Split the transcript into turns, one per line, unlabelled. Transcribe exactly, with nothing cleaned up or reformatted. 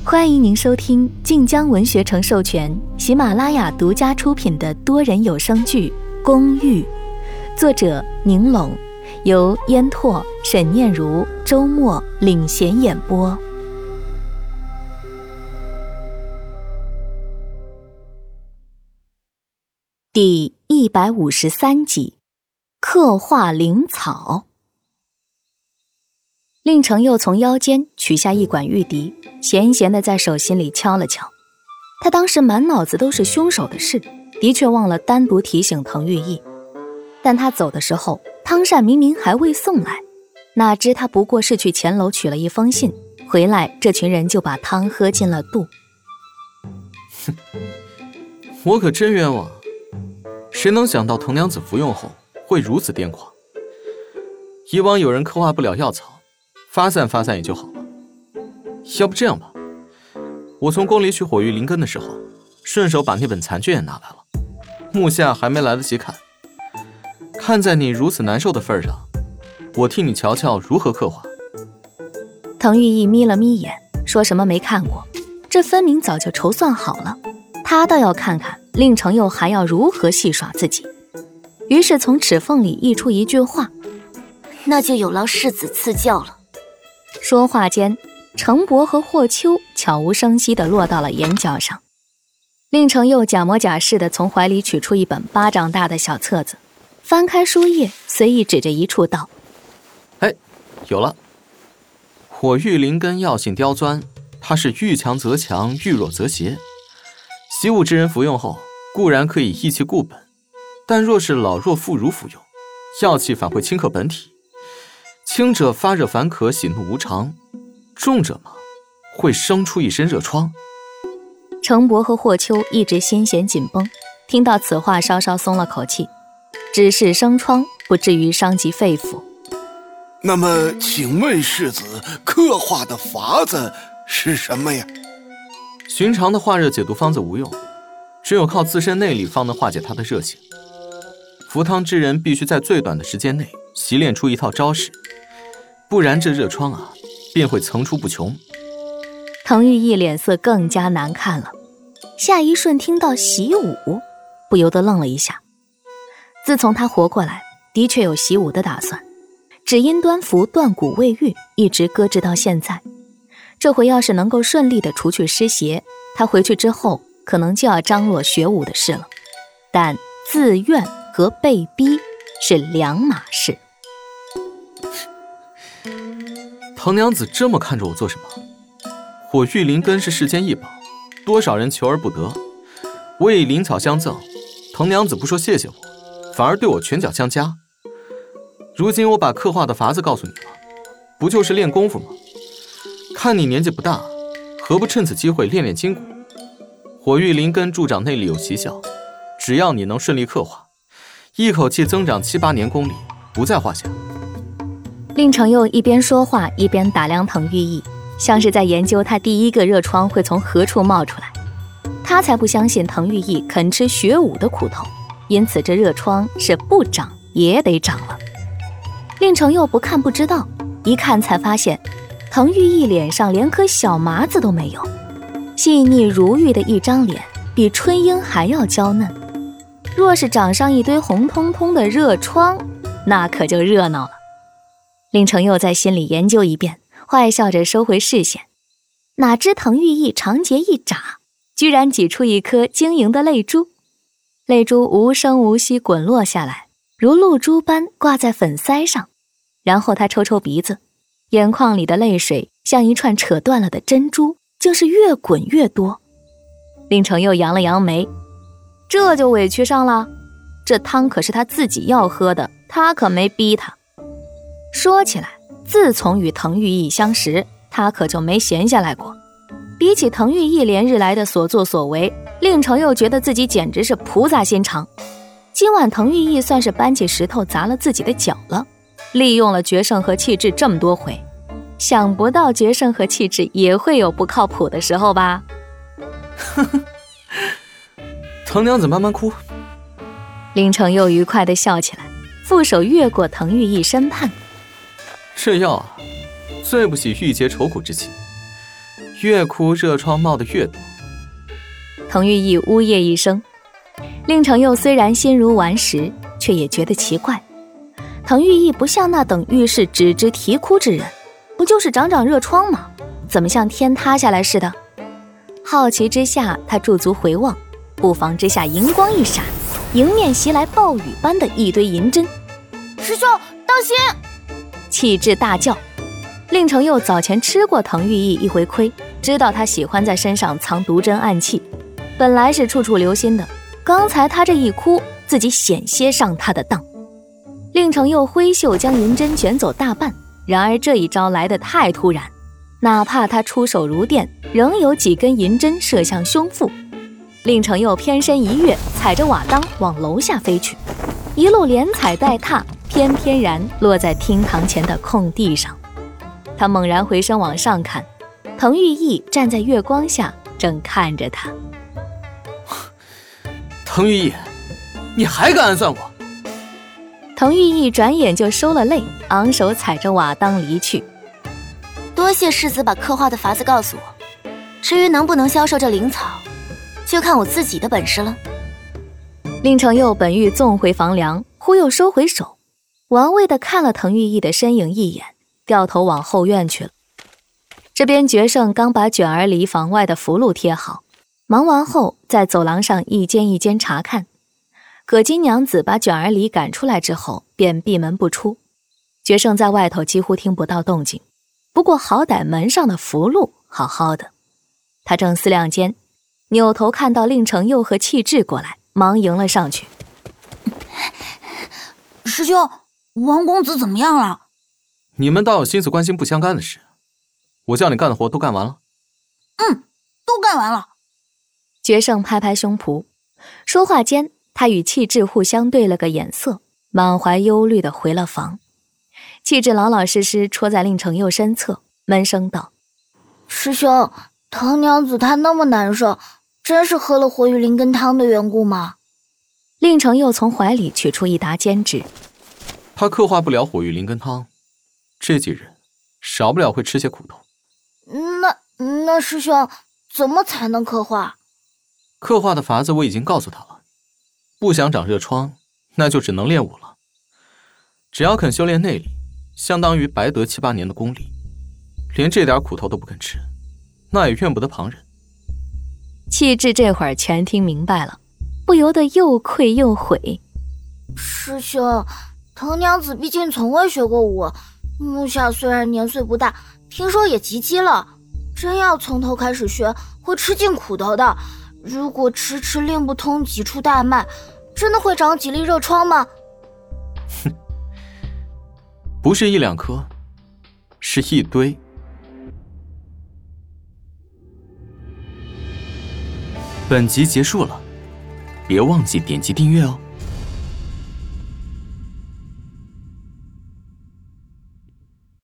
欢迎您收听晋江文学城授权、喜马拉雅独家出品的多人有声剧《公寓》，作者宁拢，由烟拓、沈念如、周末领衔演播。第一百五十三集，刻画灵草。令程又从腰间取下一管玉笛，闲闲地在手心里敲了敲。他当时满脑子都是凶手的事，的确忘了单独提醒滕玉意。但他走的时候，汤善明明还未送来，哪知他不过是去前楼取了一封信，回来这群人就把汤喝进了肚。
哼，我可真冤枉，谁能想到滕娘子服用后会如此癫狂？以往有人刻画不了药草，发散发散也就好了。要不这样吧，我从宫里取火玉灵根的时候，顺手把那本残卷也拿来了，目下还没来得及看。看在你如此难受的份上，我替你瞧瞧如何刻画。
滕玉意眯了眯眼，说什么没看过，这分明早就筹算好了，他倒要看看令程又还要如何戏耍自己。于是从齿缝里溢出一句话：
那就有劳世子赐教了。
说话间，程伯和霍秋悄无声息地落到了眼角上。令程又假模假式地从怀里取出一本巴掌大的小册子，翻开书页，随意指着一处道：
哎，有了。火玉灵根药性刁钻，它是遇强则强，遇弱则邪。习武之人服用后固然可以益气固本，但若是老弱妇孺服用，药气反会侵克本体。轻者发热烦渴，喜怒无常，重者嘛，会生出一身热疮。
程伯和霍秋一直心弦紧绷，听到此话稍稍松了口气，只是生疮不至于伤及肺腑。
那么请问世子，刻画的法子是什么呀？
寻常的化热解毒方子无用，只有靠自身内力方能化解它的热性。服汤之人必须在最短的时间内习练出一套招式，不然这热疮啊便会层出不穷。
滕玉意脸色更加难看了，下一瞬听到习武，不由得愣了一下。自从他活过来，的确有习武的打算，只因端服断骨未愈，一直搁置到现在。这回要是能够顺利地除去湿邪，他回去之后可能就要张罗学武的事了。但自愿和被逼是两码事。
滕娘子这么看着我做什么？火玉灵根是世间异宝，多少人求而不得。我以灵草相赠，滕娘子不说谢谢我，反而对我拳脚相加。如今我把刻画的法子告诉你了，不就是练功夫吗？看你年纪不大，何不趁此机会练练筋骨？火玉灵根助长内力有奇效，只要你能顺利刻画，一口气增长七八年功力，不在话下。
令程又一边说话一边打量滕玉意，像是在研究他第一个热疮会从何处冒出来。他才不相信滕玉意肯吃学武的苦头，因此这热疮是不长也得长了。令程又不看不知道，一看才发现滕玉意脸上连颗小麻子都没有，细腻如玉的一张脸，比春英还要娇嫩。若是长上一堆红彤彤的热疮，那可就热闹了。令程又在心里研究一遍，坏笑着收回视线。哪知滕玉意长睫一眨，居然挤出一颗晶莹的泪珠，泪珠无声无息滚落下来，如露珠般挂在粉腮上。然后他抽抽鼻子，眼眶里的泪水像一串扯断了的珍珠，就是越滚越多。令程又扬了扬眉，这就委屈上了，这汤可是他自己要喝的，他可没逼他。说起来，自从与滕玉意相识，他可就没闲下来过。比起滕玉意连日来的所作所为，令程又觉得自己简直是菩萨心肠。今晚滕玉意算是搬起石头砸了自己的脚了，利用了决胜和气质这么多回，想不到决胜和气质也会有不靠谱的时候吧。
滕娘子慢慢哭。
令程又愉快地笑起来，负手越过滕玉意身畔。
这药啊，最不喜郁结愁苦之气。 越哭热疮冒得越多。
滕玉义呜咽一声。令程佑虽然心如顽石，却也觉得奇怪。滕玉义不像那等遇事只知啼哭之人，不就是长长热疮吗？怎么像天塌下来似的？好奇之下，他驻足回望，不妨之下银光一闪，迎面袭来暴雨般的一堆银针。
师兄，当心！
气质大叫。令程佑早前吃过滕玉义一回亏，知道他喜欢在身上藏毒针暗器，本来是处处留心的。刚才他这一哭，自己险些上他的当。令程佑挥袖将银针卷走大半，然而这一招来得太突然，哪怕他出手如电，仍有几根银针射向胸腹。令程佑偏身一跃，踩着瓦当往楼下飞去，一路连踩带踏，翩翩然落在厅堂前的空地上。他猛然回身往上看，滕玉义站在月光下，正看着他。
滕玉义，你还敢暗算我？
滕玉义转眼就收了泪，昂首踩着瓦当离去。
多谢世子把刻画的法子告诉我，至于能不能销售这灵草，就看我自己的本事了。
令程佑本欲纵回房梁，忽又收回手，玩味地看了滕玉义的身影一眼，掉头往后院去了。这边决胜刚把卷儿离房外的符箓贴好，忙完后在走廊上一间一间查看。葛金娘子把卷儿离赶出来之后，便闭门不出。决胜在外头几乎听不到动静，不过好歹门上的符箓好好的。他正思量间，扭头看到令程佑和气质过来，忙迎了上去。
师兄，王公子怎么样了？
你们倒有心思关心不相干的事。我叫你干的活都干完了？
嗯，都干完了。
决胜拍拍胸脯，说话间，他与气质互相对了个眼色，满怀忧虑地回了房。气质老老实实戳在令程佑身侧，闷声道：
师兄，滕娘子她那么难受，真是喝了活鱼灵根汤的缘故吗？
令程佑从怀里取出一沓煎纸。
他刻画不了火玉灵根汤，这几日少不了会吃些苦头。
那那师兄怎么才能刻画？
刻画的法子我已经告诉他了，不想长热疮，那就只能练武了。只要肯修炼内力，相当于白得七八年的功力，连这点苦头都不肯吃，那也怨不得旁人。
气质这会儿全听明白了，不由得又愧又悔。
师兄，滕娘子毕竟从未学过武，目下虽然年岁不大，听说也及笄了，真要从头开始学，会吃尽苦头的。如果迟迟练不通几处大脉，真的会长几粒热疮吗？
哼，不是一两颗，是一堆。本集结束了，别忘记点击订阅哦。